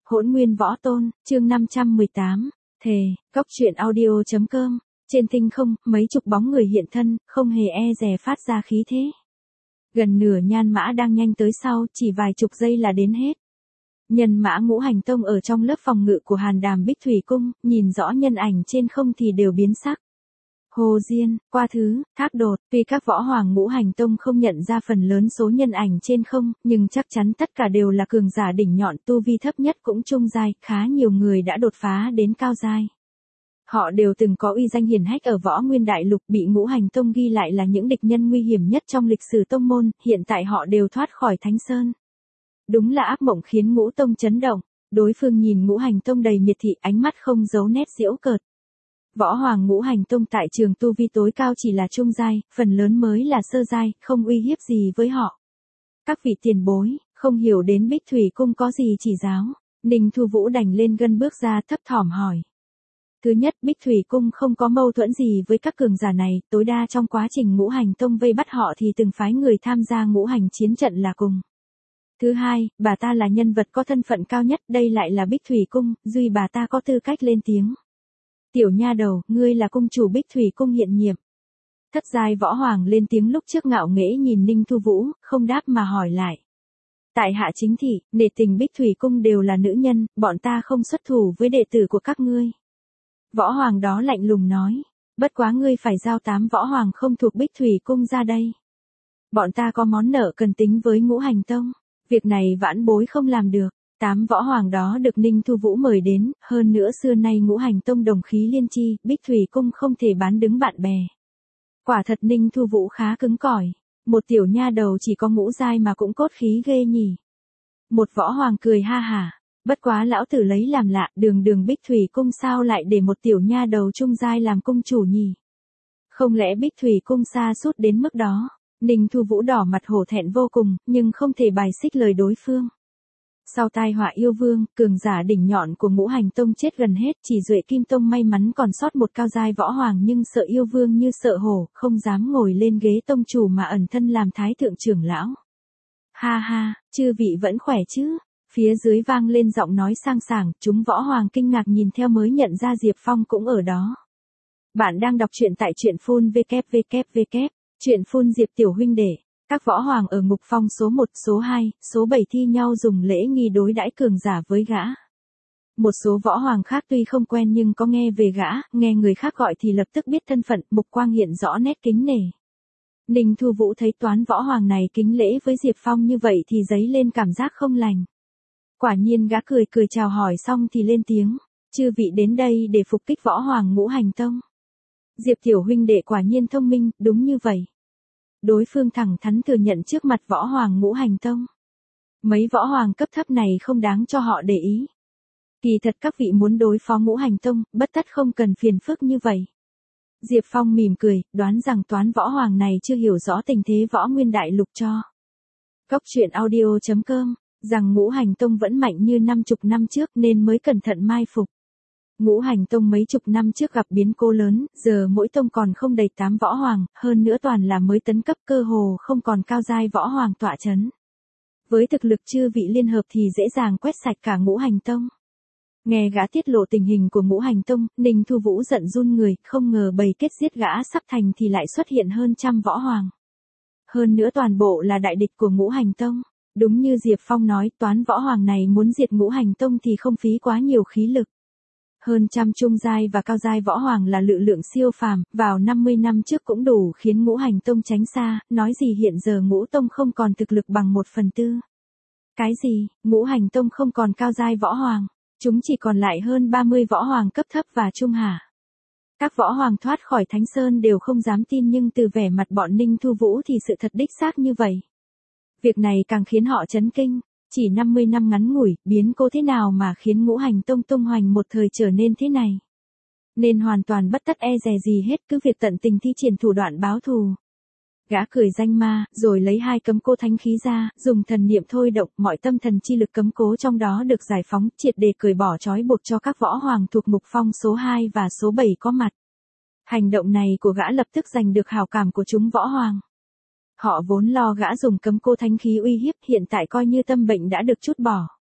Hỗn Nguyên Võ Tôn, chương 518, thề, Cốc truyện audio.com, trên tinh không, mấy chục bóng người hiện thân, không hề e dè phát ra khí thế. Gần nửa nhan mã đang nhanh tới sau, chỉ vài chục giây là đến hết. Nhân mã Ngũ Hành Tông ở trong lớp phòng ngự của Hàn Đàm Bích Thủy Cung, nhìn rõ nhân ảnh trên không thì đều biến sắc. Hồ Diên, Qua Thứ, Thác Đột, tuy các võ hoàng Ngũ Hành Tông không nhận ra phần lớn số nhân ảnh trên không, nhưng chắc chắn tất cả đều là cường giả đỉnh nhọn, tu vi thấp nhất cũng trung giai, khá nhiều người đã đột phá đến cao giai. Họ đều từng có uy danh hiển hách ở Võ Nguyên Đại Lục, bị Ngũ Hành Tông ghi lại là những địch nhân nguy hiểm nhất trong lịch sử tông môn, hiện tại họ đều thoát khỏi Thánh Sơn. Đúng là ác mộng khiến Ngũ Tông chấn động, đối phương nhìn Ngũ Hành Tông đầy miệt thị, ánh mắt không giấu nét giễu cợt. Võ hoàng Ngũ Hành Tông tại trường tu vi tối cao chỉ là trung giai, phần lớn mới là sơ giai, không uy hiếp gì với họ. Các vị tiền bối, không hiểu đến Bích Thủy Cung có gì chỉ giáo, Ninh Thu Vũ đành lên gân bước ra thấp thỏm hỏi. Thứ nhất, Bích Thủy Cung không có mâu thuẫn gì với các cường giả này, tối đa trong quá trình Ngũ Hành Tông vây bắt họ thì từng phái người tham gia ngũ hành chiến trận là cùng. Thứ hai, bà ta là nhân vật có thân phận cao nhất, đây lại là Bích Thủy Cung, duy bà ta có tư cách lên tiếng. Tiểu nha đầu, ngươi là cung chủ Bích Thủy Cung hiện nhiệm. Thất giai võ hoàng lên tiếng lúc trước ngạo nghễ nhìn Ninh Thu Vũ, không đáp mà hỏi lại. Tại hạ chính thị, nể tình Bích Thủy Cung đều là nữ nhân, bọn ta không xuất thủ với đệ tử của các ngươi. Võ hoàng đó lạnh lùng nói, bất quá ngươi phải giao 8 võ hoàng không thuộc Bích Thủy Cung ra đây. Bọn ta có món nợ cần tính với Ngũ Hành Tông, việc này vãn bối không làm được. 8 võ hoàng đó được Ninh Thu Vũ mời đến, hơn nữa xưa nay Ngũ Hành Tông đồng khí liên chi, Bích Thủy Cung không thể bán đứng bạn bè. Quả thật Ninh Thu Vũ khá cứng cỏi, một tiểu nha đầu chỉ có ngũ giai mà cũng cốt khí ghê nhỉ. Một võ hoàng cười ha hả, bất quá lão tử lấy làm lạ, đường Bích Thủy Cung sao lại để một tiểu nha đầu trung giai làm cung chủ nhỉ? Không lẽ Bích Thủy Cung xa sút đến mức đó? Ninh Thu Vũ đỏ mặt hổ thẹn vô cùng, nhưng không thể bài xích lời đối phương. Sau tai họa yêu vương, cường giả đỉnh nhọn của Ngũ Hành Tông chết gần hết, chỉ Duệ Kim Tông may mắn còn sót một cao giai võ hoàng, nhưng sợ yêu vương như sợ hổ, không dám ngồi lên ghế tông chủ mà ẩn thân làm thái thượng trưởng lão. Ha ha, chư vị vẫn khỏe chứ? Phía dưới vang lên giọng nói sang sảng, chúng võ hoàng kinh ngạc nhìn theo mới nhận ra Diệp Phong cũng ở đó. Bạn đang đọc truyện tại truyện phun www. Truyện phun Diệp tiểu huynh đệ. Các võ hoàng ở ngục phong số 1, số 2, số 7 thi nhau dùng lễ nghi đối đãi cường giả với gã. Một số võ hoàng khác tuy không quen nhưng có nghe về gã, nghe người khác gọi thì lập tức biết thân phận, mục quang hiện rõ nét kính nể. Ninh Thu Vũ thấy toán võ hoàng này kính lễ với Diệp Phong như vậy thì dấy lên cảm giác không lành. Quả nhiên gã cười chào hỏi xong thì lên tiếng, chư vị đến đây để phục kích võ hoàng Ngũ Hành Tông. Diệp tiểu huynh đệ quả nhiên thông minh, đúng như vậy. Đối phương thẳng thắn thừa nhận trước mặt võ hoàng Ngũ Hành Tông. Mấy võ hoàng cấp thấp này không đáng cho họ để ý. Kỳ thật các vị muốn đối phó Ngũ Hành Tông, bất tất không cần phiền phức như vậy. Diệp Phong mỉm cười, đoán rằng toán võ hoàng này chưa hiểu rõ tình thế Võ Nguyên Đại Lục cho. Cốc truyện audio.com, rằng Ngũ Hành Tông vẫn mạnh như 50 năm trước nên mới cẩn thận mai phục. Ngũ Hành Tông mấy chục năm trước gặp biến cố lớn, giờ mỗi tông còn không đầy 8 võ hoàng, hơn nữa toàn là mới tấn cấp, cơ hồ không còn cao giai võ hoàng tọa chấn. Với thực lực chư vị liên hợp thì dễ dàng quét sạch cả Ngũ Hành Tông. Nghe gã tiết lộ tình hình của Ngũ Hành Tông, Ninh Thu Vũ giận run người, không ngờ bầy kết giết gã sắp thành thì lại xuất hiện hơn trăm võ hoàng. Hơn nữa toàn bộ là đại địch của Ngũ Hành Tông. Đúng như Diệp Phong nói, toán võ hoàng này muốn diệt Ngũ Hành Tông thì không phí quá nhiều khí lực. Hơn trăm trung giai và cao giai võ hoàng là lực lượng siêu phàm, vào 50 năm trước cũng đủ khiến Ngũ Hành Tông tránh xa, nói gì hiện giờ Ngũ Tông không còn thực lực bằng 1/4. Cái gì, Ngũ Hành Tông không còn cao giai võ hoàng, chúng chỉ còn lại hơn 30 võ hoàng cấp thấp và trung hả? Các võ hoàng thoát khỏi Thánh Sơn đều không dám tin nhưng từ vẻ mặt bọn Ninh Thu Vũ thì sự thật đích xác như vậy. Việc này càng khiến họ chấn kinh. Chỉ 50 năm ngắn ngủi, biến cố thế nào mà khiến Ngũ Hành Tông tung hoành một thời trở nên thế này? Nên hoàn toàn bất tất e dè gì hết, cứ việc tận tình thi triển thủ đoạn báo thù. Gã cười danh ma, rồi lấy 2 cấm cố thánh khí ra, dùng thần niệm thôi động, mọi tâm thần chi lực cấm cố trong đó được giải phóng, triệt để cởi bỏ trói buộc cho các võ hoàng thuộc mục phong số 2 và số 7 có mặt. Hành động này của gã lập tức giành được hảo cảm của chúng võ hoàng. Họ vốn lo gã dùng cấm cô thánh khí uy hiếp, hiện tại coi như tâm bệnh đã được trút bỏ.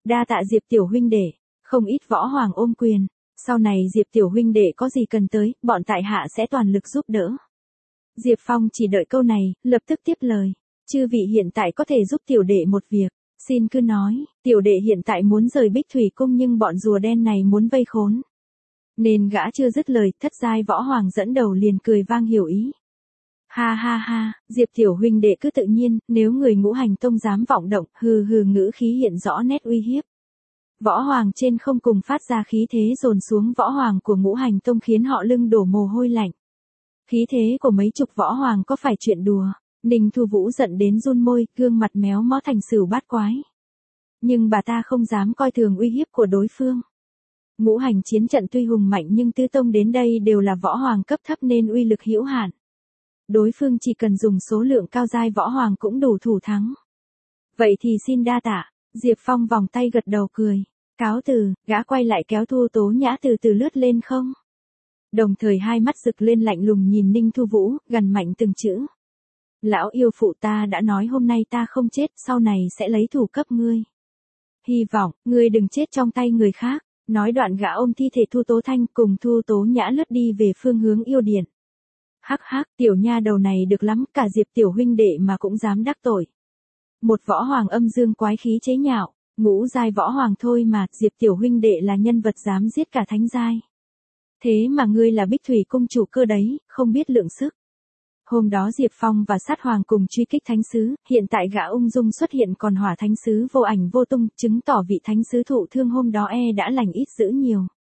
Đa tạ Diệp tiểu huynh đệ, không ít võ hoàng ôm quyền. Sau này Diệp tiểu huynh đệ có gì cần tới, bọn tại hạ sẽ toàn lực giúp đỡ. Diệp Phong chỉ đợi câu này, lập tức tiếp lời. Chư vị hiện tại có thể giúp tiểu đệ một việc. Xin cứ nói, tiểu đệ hiện tại muốn rời Bích Thủy Cung nhưng bọn rùa đen này muốn vây khốn. Nên gã chưa dứt lời, thất giai võ hoàng dẫn đầu liền cười vang hiểu ý. Ha ha ha, Diệp tiểu huynh đệ cứ tự nhiên, nếu người Ngũ Hành Tông dám vọng động, hừ hừ ngữ khí hiện rõ nét uy hiếp. Võ hoàng trên không cùng phát ra khí thế dồn xuống võ hoàng của Ngũ Hành Tông khiến họ lưng đổ mồ hôi lạnh. Khí thế của mấy chục võ hoàng có phải chuyện đùa, Ninh Thu Vũ giận đến run môi, gương mặt méo mó thành sửu bát quái. Nhưng bà ta không dám coi thường uy hiếp của đối phương. Ngũ hành chiến trận tuy hùng mạnh nhưng tứ tông đến đây đều là võ hoàng cấp thấp nên uy lực hữu hạn. Đối phương chỉ cần dùng số lượng cao giai võ hoàng cũng đủ thủ thắng. Vậy thì xin đa tạ, Diệp Phong vòng tay gật đầu cười. Cáo từ, gã quay lại kéo Thu Tố Nhã từ từ lướt lên không. Đồng thời hai mắt rực lên lạnh lùng nhìn Ninh Thu Vũ, gằn mạnh từng chữ. Lão yêu phụ ta đã nói hôm nay ta không chết, sau này sẽ lấy thủ cấp ngươi. Hy vọng, ngươi đừng chết trong tay người khác. Nói đoạn gã ôm thi thể Thu Tố Thanh cùng Thu Tố Nhã lướt đi về phương hướng yêu điện. Hắc hắc, tiểu nha đầu này được lắm, cả Diệp tiểu huynh đệ mà cũng dám đắc tội. Một võ hoàng âm dương quái khí chế nhạo, ngũ giai võ hoàng thôi mà, Diệp tiểu huynh đệ là nhân vật dám giết cả thánh giai. Thế mà ngươi là Bích Thủy Cung chủ cơ đấy, không biết lượng sức. Hôm đó Diệp Phong và sát hoàng cùng truy kích thánh sứ, hiện tại gã ung dung xuất hiện còn hỏa thánh sứ vô ảnh vô tung, chứng tỏ vị thánh sứ thụ thương hôm đó đã lành ít dữ nhiều.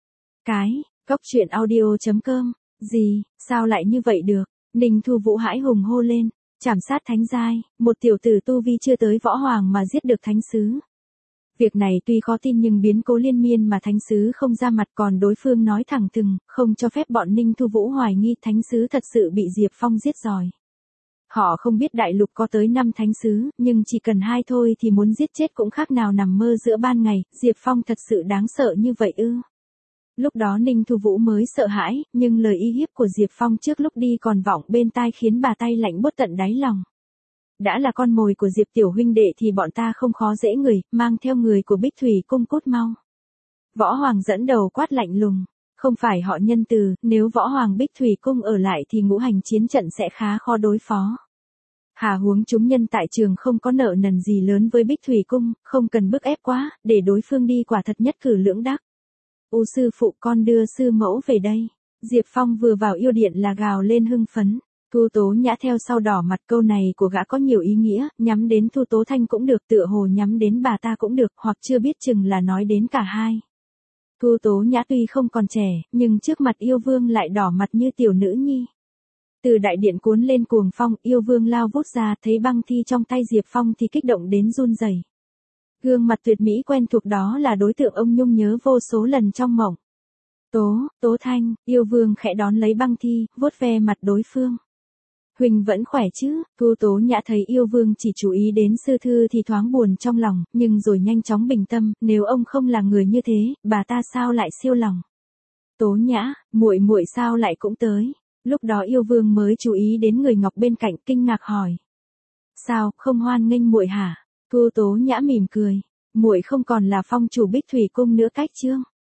Cóc truyện audio.com, gì, sao lại như vậy được, Ninh Thu Vũ hãi hùng hô lên, chảm sát thánh giai, một tiểu tử tu vi chưa tới võ hoàng mà giết được thánh sứ. Việc này tuy khó tin nhưng biến cố liên miên mà thánh sứ không ra mặt còn đối phương nói thẳng thừng, không cho phép bọn Ninh Thu Vũ hoài nghi thánh sứ thật sự bị Diệp Phong giết rồi. Họ không biết đại lục có tới 5 thánh sứ, nhưng chỉ cần 2 thôi thì muốn giết chết cũng khác nào nằm mơ giữa ban ngày, Diệp Phong thật sự đáng sợ như vậy ư. Lúc đó Ninh Thu Vũ mới sợ hãi, nhưng lời y hiếp của Diệp Phong trước lúc đi còn vọng bên tai khiến bà tay lạnh buốt tận đáy lòng. Đã là con mồi của Diệp tiểu huynh đệ thì bọn ta không khó dễ người, mang theo người của Bích Thủy Cung cút mau. Võ Hoàng dẫn đầu quát lạnh lùng, không phải họ nhân từ, nếu Võ Hoàng Bích Thủy Cung ở lại thì ngũ hành chiến trận sẽ khá khó đối phó. Hà huống chúng nhân tại trường không có nợ nần gì lớn với Bích Thủy Cung, không cần bức ép quá, để đối phương đi quả thật nhất cử lưỡng đắc. Sư phụ con đưa sư mẫu về đây. Diệp Phong vừa vào yêu điện là gào lên hưng phấn. Thu Tố Nhã theo sau đỏ mặt, câu này của gã có nhiều ý nghĩa, nhắm đến Thu Tố Thanh cũng được, tựa hồ nhắm đến bà ta cũng được, hoặc chưa biết chừng là nói đến cả hai. Thu Tố Nhã tuy không còn trẻ, nhưng trước mặt yêu vương lại đỏ mặt như tiểu nữ nhi. Từ đại điện cuốn lên cuồng phong, yêu vương lao vút ra, thấy băng thi trong tay Diệp Phong thì kích động đến run rẩy. Gương mặt tuyệt mỹ quen thuộc đó là đối tượng ông nhung nhớ vô số lần trong mộng. Tố Thanh, yêu vương khẽ đón lấy băng thi, vuốt ve mặt đối phương. Huỳnh vẫn khỏe chứ? Thu Tố Nhã thấy yêu vương chỉ chú ý đến sư thư thì thoáng buồn trong lòng, nhưng rồi nhanh chóng bình tâm, nếu ông không là người như thế, bà ta sao lại siêu lòng. Tố Nhã, muội muội sao lại cũng tới? Lúc đó yêu vương mới chú ý đến người ngọc bên cạnh, kinh ngạc hỏi. Sao, không hoan nghênh muội hả? Thu Tố Nhã mỉm cười, muội không còn là phong chủ Bích Thủy Cung nữa cách chương.